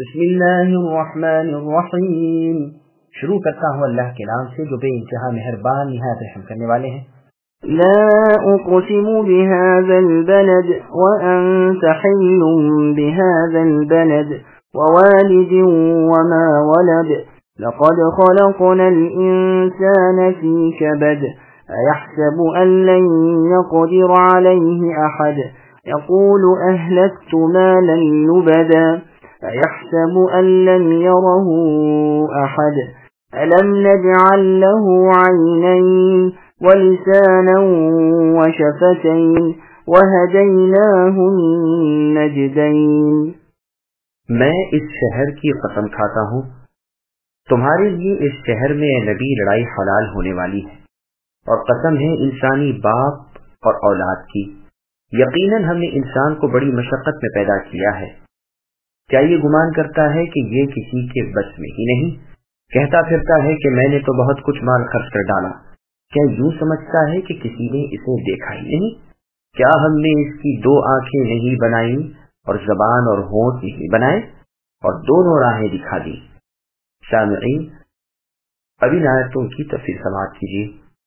بسم اللہ الرحمن الرحیم. شروع کرتا ہوں اللہ کے نام سے جو بے انتہا مہربان نہایت رحم کرنے والے ہیں. لا اقسم بهذا البلد وانت حل بهذا البلد ووالد وما ولد لقد خلقنا الانسان في كبد ايحسب ان لن يقدر عليه احد يقول اهلكت مالا لبدا أيحسب أن لم يره أحد ألم نجعل له عينين ولسانا وشفتين وهديناه النجدين. میں اس شہر کی قسم کھاتا ہوں تمہارے لیے اس شہر میں نبی لڑائی حلال ہونے والی ہے اور قسم ہے انسانی باپ اور اولاد کی. یقیناً ہم نے انسان کو بڑی مشقت میں پیدا کیا ہے. کیا یہ گمان کرتا ہے کہ یہ کسی کے بس میں ہی نہیں؟ کہتا پھرتا ہے کہ میں نے تو بہت کچھ مال خرچ کر ڈالا. کیا یوں سمجھتا ہے کہ کسی نے اسے دیکھا ہی نہیں؟ کیا ہم نے اس کی دو آنکھیں نہیں بنائی اور زبان اور ہونٹ نہیں بنائے اور دونوں راہیں دکھا دی؟ سامعین، ابھی آیتوں کی تفسیر سماعت کیجیے.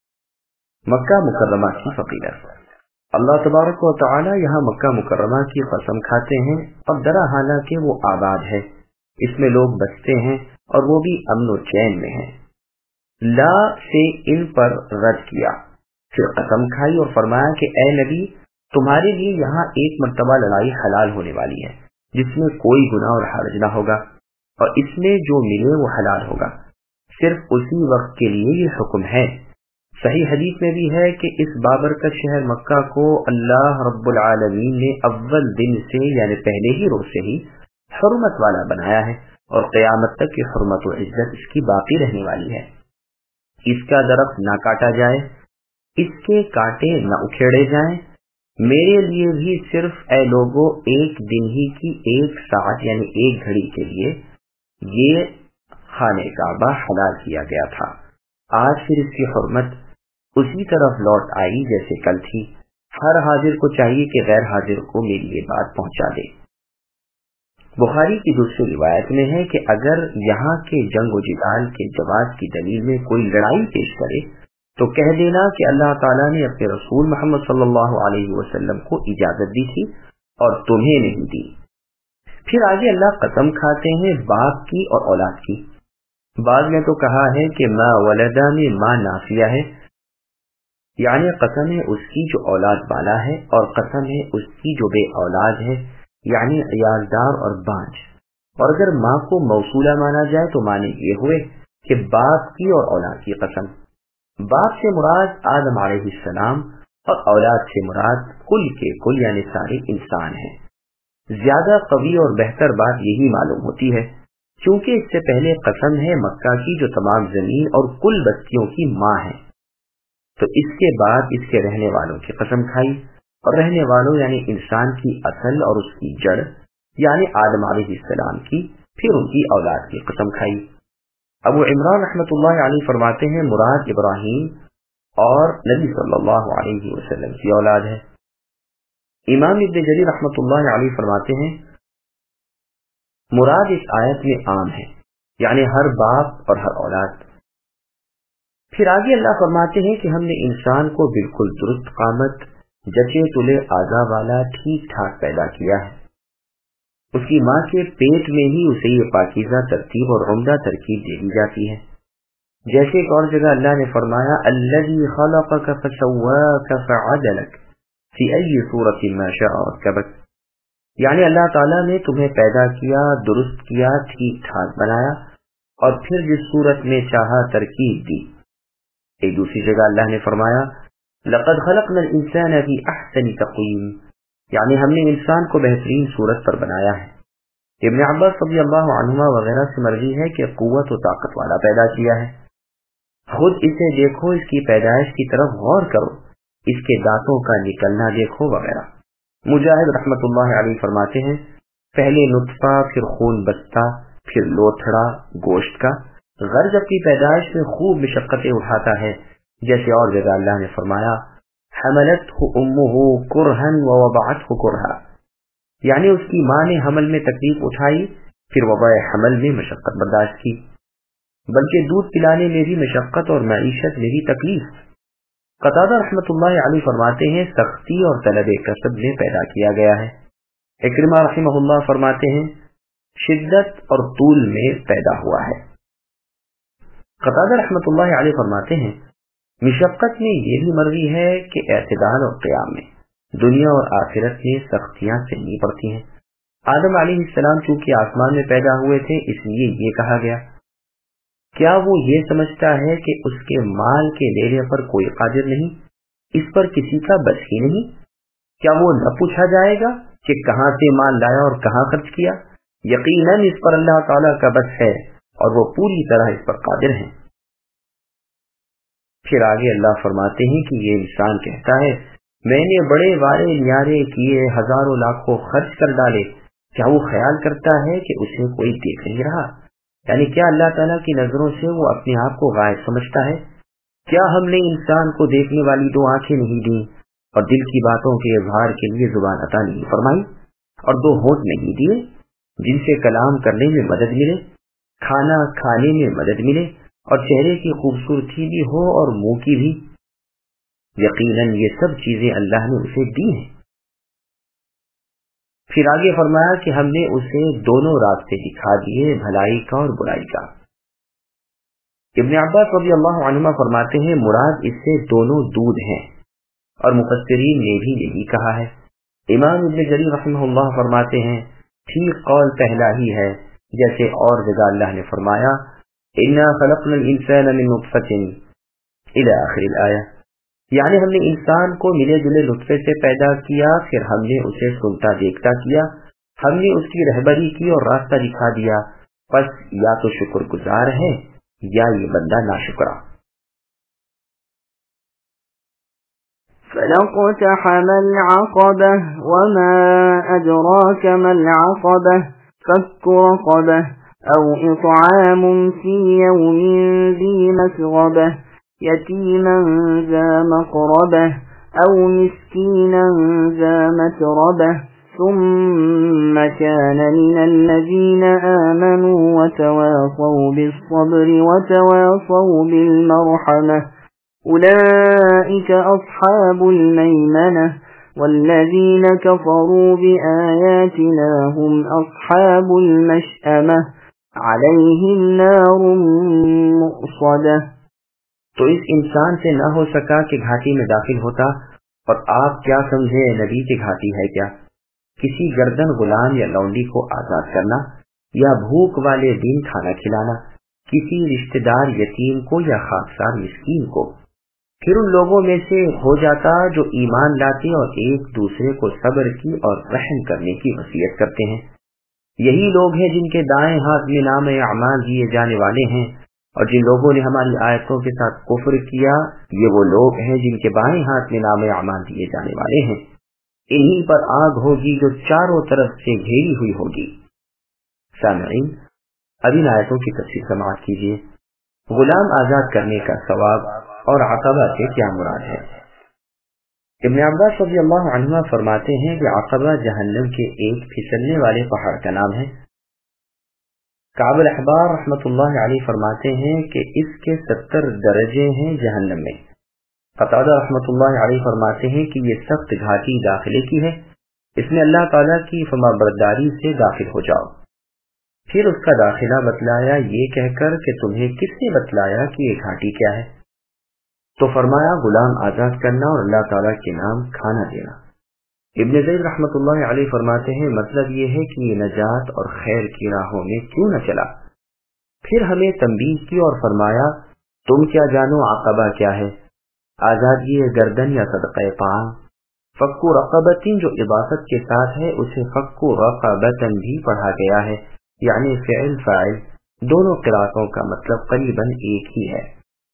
مکہ مکرمہ کی فضیلت. اللہ تبارک و تعالی یہاں مکہ مکرمہ کی قسم کھاتے ہیں اور درا حالانکہ وہ آباد ہے، اس میں لوگ بستے ہیں اور وہ بھی امن و چین میں ہیں. لا سے ان پر رد کیا، پھر قسم کھائی اور فرمایا کہ اے نبی تمہارے لیے یہاں ایک مرتبہ لڑائی حلال ہونے والی ہے جس میں کوئی گناہ اور حرج نہ ہوگا اور اس میں جو ملے وہ حلال ہوگا. صرف اسی وقت کے لیے یہ حکم ہے. صحیح حدیث میں بھی ہے کہ اس بابرکت شہر مکہ کو اللہ رب العالمین نے اول دن سے یعنی پہلے ہی روز سے ہی حرمت والا بنایا ہے اور قیامت تک کی حرمت و عزت اس کی باقی رہنے والی ہے. اس کا درخت نہ کاٹا جائے، اس کے کانٹے نہ اکھیڑے جائیں. میرے لیے بھی صرف اے لوگوں ایک دن ہی کی ایک ساعت یعنی ایک گھڑی کے لیے یہ خانہ کعبہ حلال کیا گیا تھا. آج پھر اس کی حرمت اسی طرف لوٹ آئی جیسے کل تھی. ہر حاضر کو چاہیے کہ غیر حاضر کو میری یہ بات پہنچا دے. بخاری کی دوسری روایت میں ہے کہ اگر یہاں کے جنگ و جدال کے جواز کی دلیل میں کوئی لڑائی پیش کرے تو کہہ دینا کہ اللہ تعالیٰ نے اپنے رسول محمد صلی اللہ علیہ وسلم کو اجازت دی تھی اور تمہیں نہیں دی. پھر آگے اللہ قسم کھاتے ہیں باپ کی اور اولاد کی. بعض نے تو کہا ہے کہ ما ولدہ میں ماں نافیہ ہے، یعنی قسم ہے اس کی جو اولاد والا ہے اور قسم ہے اس کی جو بے اولاد ہے یعنی عیالدار اور بانج. اور اگر ماں کو موصولہ مانا جائے تو معنی یہ ہوئے کہ باپ کی اور اولاد کی قسم. باپ سے مراد آدم علیہ السلام اور اولاد سے مراد کل کے کل یعنی سارے انسان ہیں. زیادہ قوی اور بہتر بات یہی معلوم ہوتی ہے کیونکہ اس سے پہلے قسم ہے مکہ کی جو تمام زمین اور کل بستیوں کی ماں ہے، تو اس کے بعد اس کے رہنے والوں کی قسم کھائی اور رہنے والوں یعنی انسان کی اصل اور اس کی جڑ یعنی آدم علیہ السلام کی، پھر ان کی اولاد کی قسم کھائی. ابو عمران رحمۃ اللہ علیہ فرماتے ہیں مراد ابراہیم اور نبی صلی اللہ علیہ وسلم کی اولاد ہے. امام ابن جریر رحمۃ اللہ علیہ فرماتے ہیں مراد اس آیت میں عام ہے یعنی ہر باپ اور ہر اولاد. پھر آگے اللہ فرماتے ہیں کہ ہم نے انسان کو بالکل درست قامت جچے تلے اعضاء والا ٹھیک ٹھاک پیدا کیا ہے. اس کی ماں کے پیٹ میں ہی اسے یہ پاکیزہ ترتیب اور عمدہ ترکیب دے دی جاتی ہے. جیسے ایک اور جگہ اللہ نے فرمایا الذی خلقک فسواک فعدلک فی ای صورت ما شاء رکبک، یعنی اللہ تعالیٰ نے تمہیں پیدا کیا، درست کیا، ٹھیک ٹھاک بنایا اور پھر جس صورت میں چاہا ترکیب دی. ایک دوسری جگہ اللہ نے فرمایا لقد خلقنا الانسان فی احسن تقویم، یعنی ہم نے انسان کو بہترین صورت پر بنایا ہے. ابن عباس رضی اللہ عنہما وغیرہ سے مروی ہے کہ قوت و طاقت والا پیدا کیا ہے. خود اسے دیکھو، اس کی پیدائش کی طرف غور کرو، اس کے دانتوں کا نکلنا دیکھو وغیرہ. مجاہد رحمت اللہ علیہ فرماتے ہیں پہلے نطفہ، پھر خون بستہ، پھر لوتھڑا گوشت کا. غرض اپنی پیدائش میں خوب مشقتیں اٹھاتا ہے. جیسے اور جگہ اللہ نے فرمایا حملتہ امہ کرہا ووضعتہ کرہا، یعنی اس کی ماں نے حمل میں تکلیف اٹھائی پھر وبا حمل میں مشقت برداشت کی، بلکہ دودھ پلانے میں بھی مشقت اور معیشت میں بھی تکلیف۔ قتادہ رحمۃ اللہ علیہ فرماتے ہیں سختی اور طلب کسب میں پیدا کیا گیا ہے۔ اکرمہ رحمہ اللہ فرماتے ہیں شدت اور طول میں پیدا ہوا ہے۔ قتادہ رحمۃ اللہ علیہ فرماتے ہیں مشقت میں یہ بھی مرضی ہے کہ اعتدال اور قیام میں دنیا اور آخرت میں سختیاں سہنی پڑتی ہیں۔ آدم علیہ السلام چونکہ آسمان میں پیدا ہوئے تھے اس لیے یہ کہا گیا، کیا وہ یہ سمجھتا ہے کہ اس کے مال کے لینے پر کوئی قادر نہیں، اس پر کسی کا بس ہی نہیں؟ کیا وہ نہ پوچھا جائے گا کہ کہاں سے مال لایا اور کہاں خرچ کیا؟ یقیناً اس پر اللہ تعالیٰ کا بس ہے اور وہ پوری طرح اس پر قادر ہیں۔ پھر آگے اللہ فرماتے ہیں کہ یہ انسان کہتا ہے میں نے بڑے وارے نیارے کیے، ہزاروں لاکھوں خرچ کر ڈالے، کیا وہ خیال کرتا ہے کہ اسے کوئی دیکھ نہیں رہا؟ یعنی کیا اللہ تعالیٰ کی نظروں سے وہ اپنے آپ کو غائب سمجھتا ہے؟ کیا ہم نے انسان کو دیکھنے والی دو آنکھیں نہیں دیں اور دل کی باتوں کے اظہار کے لیے زبان عطا نہیں فرمائی اور دو ہونٹ نہیں دیے جن سے کلام کرنے میں مدد ملے، کھانا کھانے میں مدد ملے اور چہرے کی خوبصورتی بھی ہو اور منہ کی بھی؟ یقیناً یہ سب چیزیں اللہ نے اسے دی ہیں۔ پھر آگے فرمایا کہ ہم نے اسے دونوں راستے دکھا دیے، بھلائی کا اور برائی کا۔ ابن عباس رضی اللہ عنہما فرماتے ہیں مراد اس سے دونوں دودھ ہیں، اور مفسرین نے بھی یہی کہا ہے۔ امام ابن جریر رحمہ اللہ فرماتے ہیں ٹھیک قول پہلا ہی ہے، جیسے اور جگہ اللہ نے فرمایا اِنَّا خَلَقْنَا الْإِنسَانَ مِن نُطْفَةٍ إِلَى آخر الآیہ، یعنی ہم نے انسان کو ملے جلے نطفے سے پیدا کیا، پھر ہم نے اسے سنتا دیکھتا کیا، ہم نے اس کی رہبری کی اور راستہ دکھا دیا، پس یا تو شکر گزار ہے یا یہ بندہ ناشکرا۔ فَلَقْتَحَمَ الْعَقَبَةَ وَمَا أَدْرَاكَ مَا الْعَقَبَةُ فَكُّ رَقَبَةٍ أَوْ إِطْعَامٌ فِي يَوْمٍ ذِي مَسْغَبَةٍ يَتِيمًا ذَا مَقْرَبَةٍ أَوْ مِسْكِينًا ذَا مَتْرَبَةٍ ثُمَّ كَانَ مِنَ الَّذِينَ آمَنُوا وَتَوَاصَوْا بِالصَّبْرِ وَتَوَاصَوْا بِالْمَرْحَمَةِ أولئك أصحاب الميمنة والذين كفروا بآياتنا هم أصحاب المشأمة عليهم نار مؤصدة۔ تو اس انسان سے نہ ہو سکا کہ گھاٹی میں داخل ہوتا، اور آپ کیا سمجھے نبی کی گھاٹی ہے کیا؟ کسی گردن غلام یا لونڈی کو آزاد کرنا، یا بھوک والے دن کھانا کھلانا، کسی رشتہ دار یتیم کو یا خاکسار مسکین کو۔ پھر ان لوگوں میں سے ہو جاتا جو ایمان لاتے اور ایک دوسرے کو صبر کی اور رحم کرنے کی وصیت کرتے ہیں۔ یہی لوگ ہیں جن کے دائیں ہاتھ میں نام اعمال دیے جانے والے ہیں، اور جن لوگوں نے ہماری آیتوں کے ساتھ کفر کیا یہ وہ لوگ ہیں جن کے بائیں ہاتھ میں نام اعمال دیے جانے والے ہیں۔ انہی پر آگ ہوگی جو چاروں طرف سے گھیری ہوئی ہوگی۔ سامعین، اب ان آیتوں کی تفسیر سماعت کیجیے۔ غلام آزاد کرنے کا ثواب اور عقبہ سے کیا مراد ہے؟ ابن عباس رضی اللہ عنہ فرماتے ہیں کہ عقبہ جہنم کے ایک پھسلنے والے پہاڑ کا نام ہے۔ کعب الاحبار رحمۃ اللہ علیہ فرماتے ہیں کہ اس کے 70 درجے ہیں جہنم میں۔ قتادہ رحمۃ اللہ علیہ فرماتے ہیں کہ یہ سخت گھاٹی داخلے کی ہے، اس میں اللہ تعالیٰ کی فرمانبرداری سے داخل ہو جاؤ۔ پھر اس کا داخلہ بتلایا یہ کہہ کر کہ تمہیں کس نے بتلایا کہ یہ گھاٹی کیا ہے؟ تو فرمایا غلام آزاد کرنا اور اللہ تعالیٰ کے نام کھانا دینا۔ ابن زید رحمۃ اللہ علیہ فرماتے ہیں مطلب یہ ہے کہ یہ نجات اور خیر کی راہوں میں کیوں نہ چلا۔ پھر ہمیں تنبیہ کی اور فرمایا تم کیا جانو عقبہ کیا ہے؟ آزادی گردن یا صدقہ پاں۔ فکو رقبتن جو عبادت کے ساتھ ہے اسے فکو رقبتن بھی پڑھا گیا ہے، یعنی فعل فاعل دونوں قراءتوں کا مطلب قریباً ایک ہی ہے۔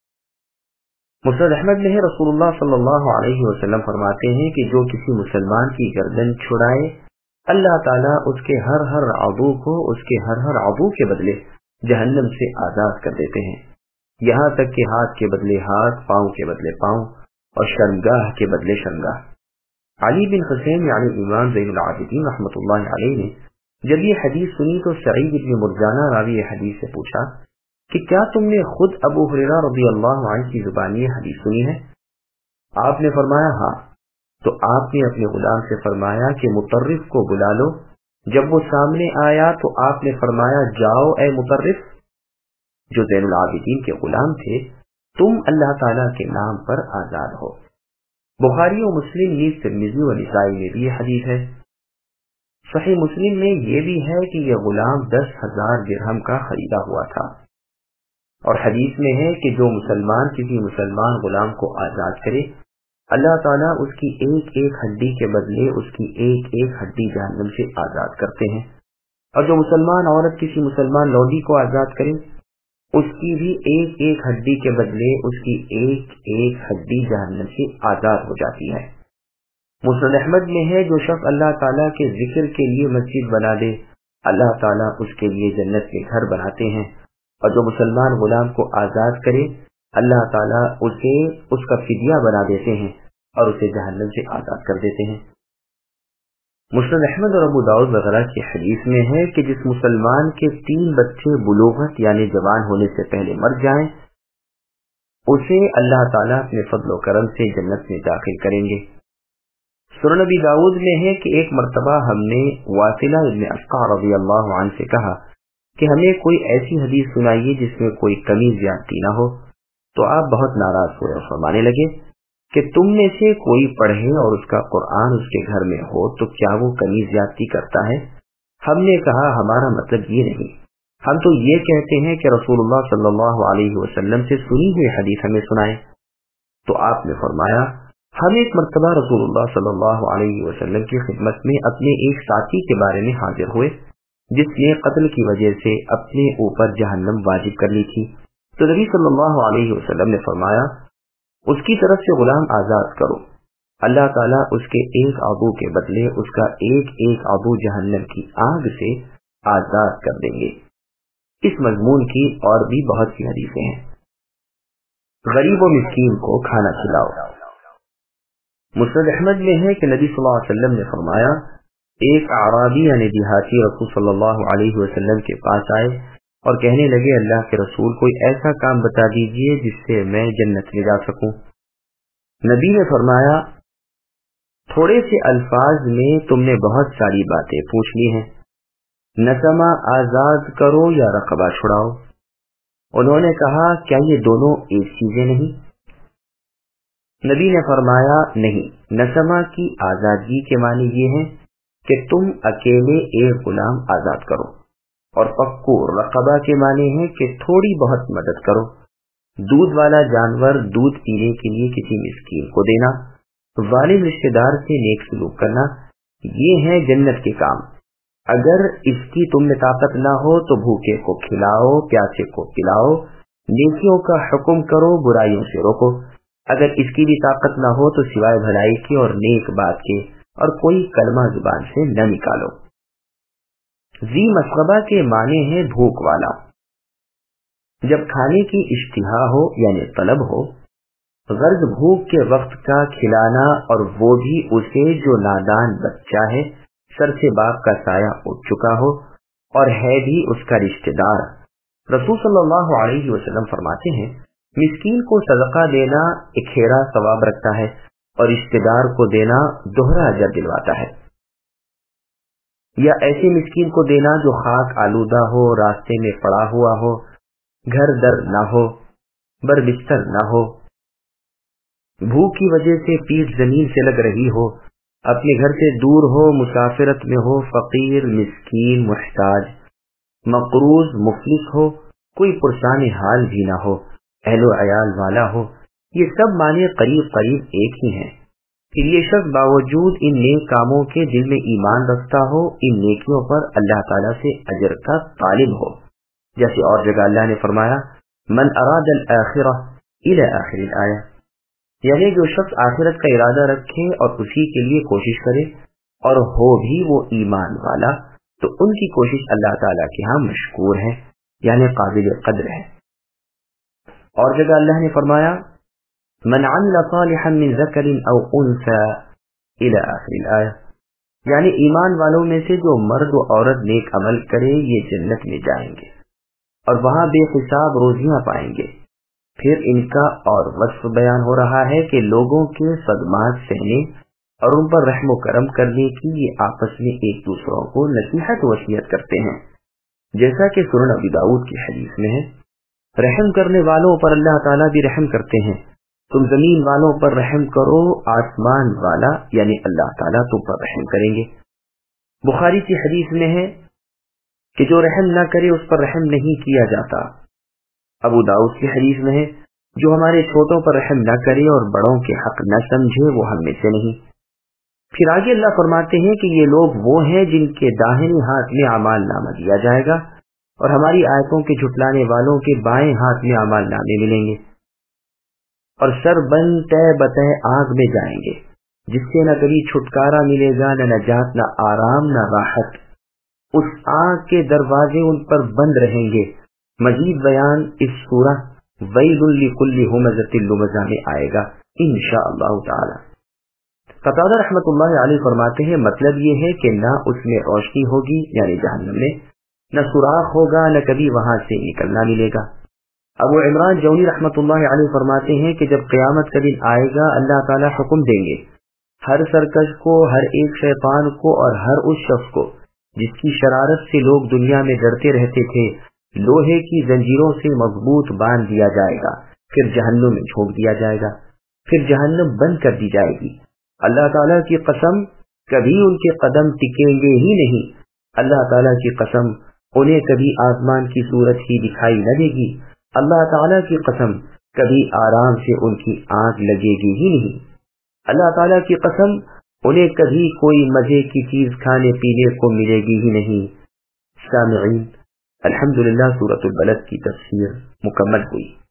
مسند احمد میں رسول اللہ صلی اللہ علیہ وسلم فرماتے ہیں کہ جو کسی مسلمان کی گردن چھڑائے اللہ تعالیٰ اس کے ہر عضو کو اس کے ہر عضو کے بدلے جہنم سے آزاد کر دیتے ہیں، یہاں تک کہ ہاتھ کے بدلے ہاتھ، پاؤں کے بدلے پاؤں اور شرمگاہ کے بدلے شرمگاہ۔ علی بن حسین یعنی امام زین العابدین رحمۃ اللہ علیہ نے جب یہ حدیث سنی تو سعید بن مرجانہ راوی حدیث سے پوچھا کہ کیا تم نے خود ابو ہریرہ رضی اللہ عنہ کی زبانی یہ حدیث سنی ہے؟ آپ نے فرمایا ہاں۔ تو آپ نے اپنے غلام سے فرمایا کہ مطرف کو بلا لو۔ جب وہ سامنے آیا تو آپ نے فرمایا جاؤ اے مطرف، جو زین العابدین کے غلام تھے، تم اللہ تعالیٰ کے نام پر آزاد ہو۔ بخاری و مسلم نیز ترمذی و نسائی میں بھی یہ حدیث ہے۔ صحیح مسلم میں یہ بھی ہے کہ یہ غلام 10,000 درہم کا خریدا ہوا تھا، اور حدیث میں ہے کہ جو مسلمان کسی مسلمان غلام کو آزاد کرے، اللہ تعالیٰ اس کی ایک ایک ہڈی کے بدلے اس کی ایک ایک ہڈی جہنم سے آزاد کرتے ہیں، اور جو مسلمان عورت کسی مسلمان لونڈی کو آزاد کرے، اس کی بھی ایک ایک ہڈی کے بدلے اس کی ایک ایک ہڈی جہنم سے آزاد ہو جاتی ہے۔ مسند احمد میں ہے جو شخص اللہ تعالیٰ کے ذکر کے لیے مسجد بنا دے، اللہ تعالیٰ اس کے لیے جنت کے گھر بناتے ہیں، اور جو مسلمان غلام کو آزاد کرے، اللہ تعالیٰ اسے اس کا فدیہ بنا دیتے ہیں اور اسے جہنم سے آزاد کر دیتے ہیں۔ مسند احمد اور ابو داؤد وغیرہ کی حدیث میں ہے کہ جس مسلمان کے 3 بچے بلوغت یعنی جوان ہونے سے پہلے مر جائیں، اسے اللہ تعالیٰ اپنے فضل و کرم سے جنت میں داخل کریں گے۔ سنن نبی داؤد میں ہے کہ ایک مرتبہ ہم نے واصلہ ابن اسقع رضی اللہ عنہ سے کہا کہ ہمیں کوئی ایسی حدیث سنائیے جس میں کوئی کمی زیادتی نہ ہو، تو آپ بہت ناراض ہوئے اور فرمانے لگے کہ تم میں سے کوئی پڑھے اور اس کا قرآن اس کے گھر میں ہو تو کیا وہ کمی زیادتی کرتا ہے؟ ہم نے کہا ہمارا مطلب یہ نہیں، ہم تو یہ کہتے ہیں کہ رسول اللہ صلی اللہ علیہ وسلم سے سنی ہوئی حدیث ہمیں سنائے۔ تو آپ نے فرمایا ہم ایک مرتبہ رسول اللہ صلی اللہ علیہ وسلم کی خدمت میں اپنے ایک ساتھی کے بارے میں حاضر ہوئے جس نے قتل کی وجہ سے اپنے اوپر جہنم واجب کر لی تھی، تو نبی صلی اللہ علیہ وسلم نے فرمایا اس کی طرف سے غلام آزاد کرو، اللہ تعالیٰ اس کے ایک عضو کے بدلے اس کا ایک ایک عضو جہنم کی آگ سے آزاد کر دیں گے۔ اس مضمون کی اور بھی بہت سی حدیثیں ہیں۔ غریب و مسکین کو کھانا کھلاؤ۔ مسند احمد میں ہے کہ نبی صلی اللہ علیہ وسلم نے فرمایا ایک اعرابی یعنی دیہاتی رسول صلی اللہ علیہ وسلم کے پاس آئے اور کہنے لگے اللہ کے رسول کوئی ایسا کام بتا دیجئے جس سے میں جنت میں جا سکوں۔ نبی نے فرمایا تھوڑے سے الفاظ میں تم نے بہت ساری باتیں پوچھ لی ہیں، نسمہ آزاد کرو یا رقبہ چھڑاؤ۔ انہوں نے کہا کیا یہ دونوں ایک چیزیں نہیں؟ نبی نے فرمایا نہیں، نسمہ کی آزادگی کے معنی یہ ہے کہ تم اکیلے ایک غلام آزاد کرو، اور فکو رقبہ کے معنی ہے کہ تھوڑی بہت مدد کرو، دودھ والا جانور دودھ پینے کے لیے کسی مسکین کو دینا، ظالم رشتہ دار سے نیک سلوک کرنا، یہ ہے جنت کے کام۔ اگر اس کی تم میں طاقت نہ ہو تو بھوکے کو کھلاؤ، پیاسے کو پلاؤ، نیکیوں کا حکم کرو، برائیوں سے روکو۔ اگر اس کی بھی طاقت نہ ہو تو سوائے بھلائی کے اور نیک بات کے اور کوئی کلمہ زبان سے نہ نکالو۔ ذی مسغبہ کے معنی ہے بھوک والا۔ جب کھانے کی اشتہا ہو یعنی طلب ہو، غرض بھوک کے وقت کا کھلانا، اور وہ بھی اسے جو نادان بچہ ہے، سر سے باپ کا سایہ اٹھ چکا ہو اور ہے بھی اس کا رشتہ دار۔ رسول صلی اللہ علیہ وسلم فرماتے ہیں مسکین کو صدقہ دینا اکھیرا ثواب رکھتا ہے اور رشتہ دار کو دینا دوہرا اجر دلواتا ہے۔ یا ایسے مسکین کو دینا جو خاک آلودہ ہو، راستے میں پڑا ہوا ہو، گھر در نہ ہو، بر بستر نہ ہو، بھوک کی وجہ سے پیٹھ زمین سے لگ رہی ہو، اپنے گھر سے دور ہو، مسافرت میں ہو، فقیر، مسکین، محتاج، مقروض، مفلس ہو، کوئی پرسان حال بھی نہ ہو، اہل و عیال والا ہو، یہ سب معنی قریب قریب ایک ہی ہیں۔ پھر یہ شخص باوجود ان نیک کاموں کے دل میں ایمان رکھتا ہو، ان نیکیوں پر اللہ تعالیٰ سے اجر کا طالب ہو، جیسے اور جگہ اللہ نے فرمایا من اراد الآخرہ الی آخر الآیہ، یعنی جو شخص آخرت کا ارادہ رکھے اور اسی کے لیے کوشش کرے اور ہو بھی وہ ایمان والا، تو ان کی کوشش اللہ تعالیٰ کے ہاں مشکور ہے، یعنی قابل قدر ہے۔ اور جگہ اللہ نے فرمایا من عمل صالحا من ذکر او انثى الى آخر الآیہ، یعنی ایمان والوں میں سے جو مرد و عورت نیک عمل کرے یہ جنت میں جائیں گے اور وہاں بے حساب روزیاں پائیں گے۔ پھر ان کا اور وصف بیان ہو رہا ہے کہ لوگوں کے صدمات سہنے اور ان پر رحم و کرم کرنے کی یہ آپس میں ایک دوسروں کو نصیحت وصیت کرتے ہیں، جیسا کہ سنن ابی داؤد کی حدیث میں ہے، رحم کرنے والوں پر اللہ تعالیٰ بھی رحم کرتے ہیں، تم زمین والوں پر رحم کرو، آسمان والا یعنی اللہ تعالیٰ تم پر رحم کریں گے۔ بخاری کی حدیث میں ہے کہ جو رحم نہ کرے اس پر رحم نہیں کیا جاتا۔ ابو داؤد کی حدیث میں ہے جو ہمارے چھوٹوں پر رحم نہ کرے اور بڑوں کے حق نہ سمجھے وہ ہم میں سے نہیں۔ پھر آگے اللہ فرماتے ہیں کہ یہ لوگ وہ ہیں جن کے داہنے ہاتھ میں اعمال نامہ دیا جائے گا اور ہماری آیتوں کے جھٹلانے والوں کے بائیں ہاتھ میں اعمال نامے ملیں گے، اور سر بند تہ بتہ آگ میں جائیں گے، جس سے نہ کبھی چھٹکارا ملے گا، نہ نجات، نہ آرام، نہ راحت۔ اس آگ کے دروازے ان پر بند رہیں گے۔ مزید بیان اس سورہ ویل لکل ہمزۃ لمزہ میں آئے گا انشاءاللہ تعالی۔ قتادہ رحمۃ اللہ علیہ فرماتے ہیں مطلب یہ ہے کہ نہ اس میں روشنی ہوگی یعنی جہنم میں، نہ سوراخ ہوگا، نہ کبھی وہاں سے نکلنا ملے گا۔ ابو عمران جونی رحمۃ اللہ علیہ فرماتے ہیں کہ جب قیامت کا دن آئے گا اللہ تعالیٰ حکم دیں گے ہر سرکش کو، ہر ایک شیطان کو اور ہر اس شخص کو جس کی شرارت سے لوگ دنیا میں ڈرتے رہتے تھے، لوہے کی زنجیروں سے مضبوط باندھ دیا جائے گا، پھر جہنم میں جھونک دیا جائے گا، پھر جہنم بند کر دی جائے گی۔ اللہ تعالیٰ کی قسم کبھی ان کے قدم ٹکیں گے ہی نہیں، اللہ تعالیٰ کی قسم انہیں کبھی آسمان کی صورت ہی دکھائی نہ دے گی، اللہ تعالیٰ کی قسم کبھی آرام سے ان کی آنکھ لگے گی ہی نہیں، اللہ تعالیٰ کی قسم انہیں کبھی کوئی مزے کی چیز کھانے پینے کو ملے گی ہی نہیں۔ سامعین، الحمدللہ سورۃ البلد کی تفسیر مکمل ہوئی۔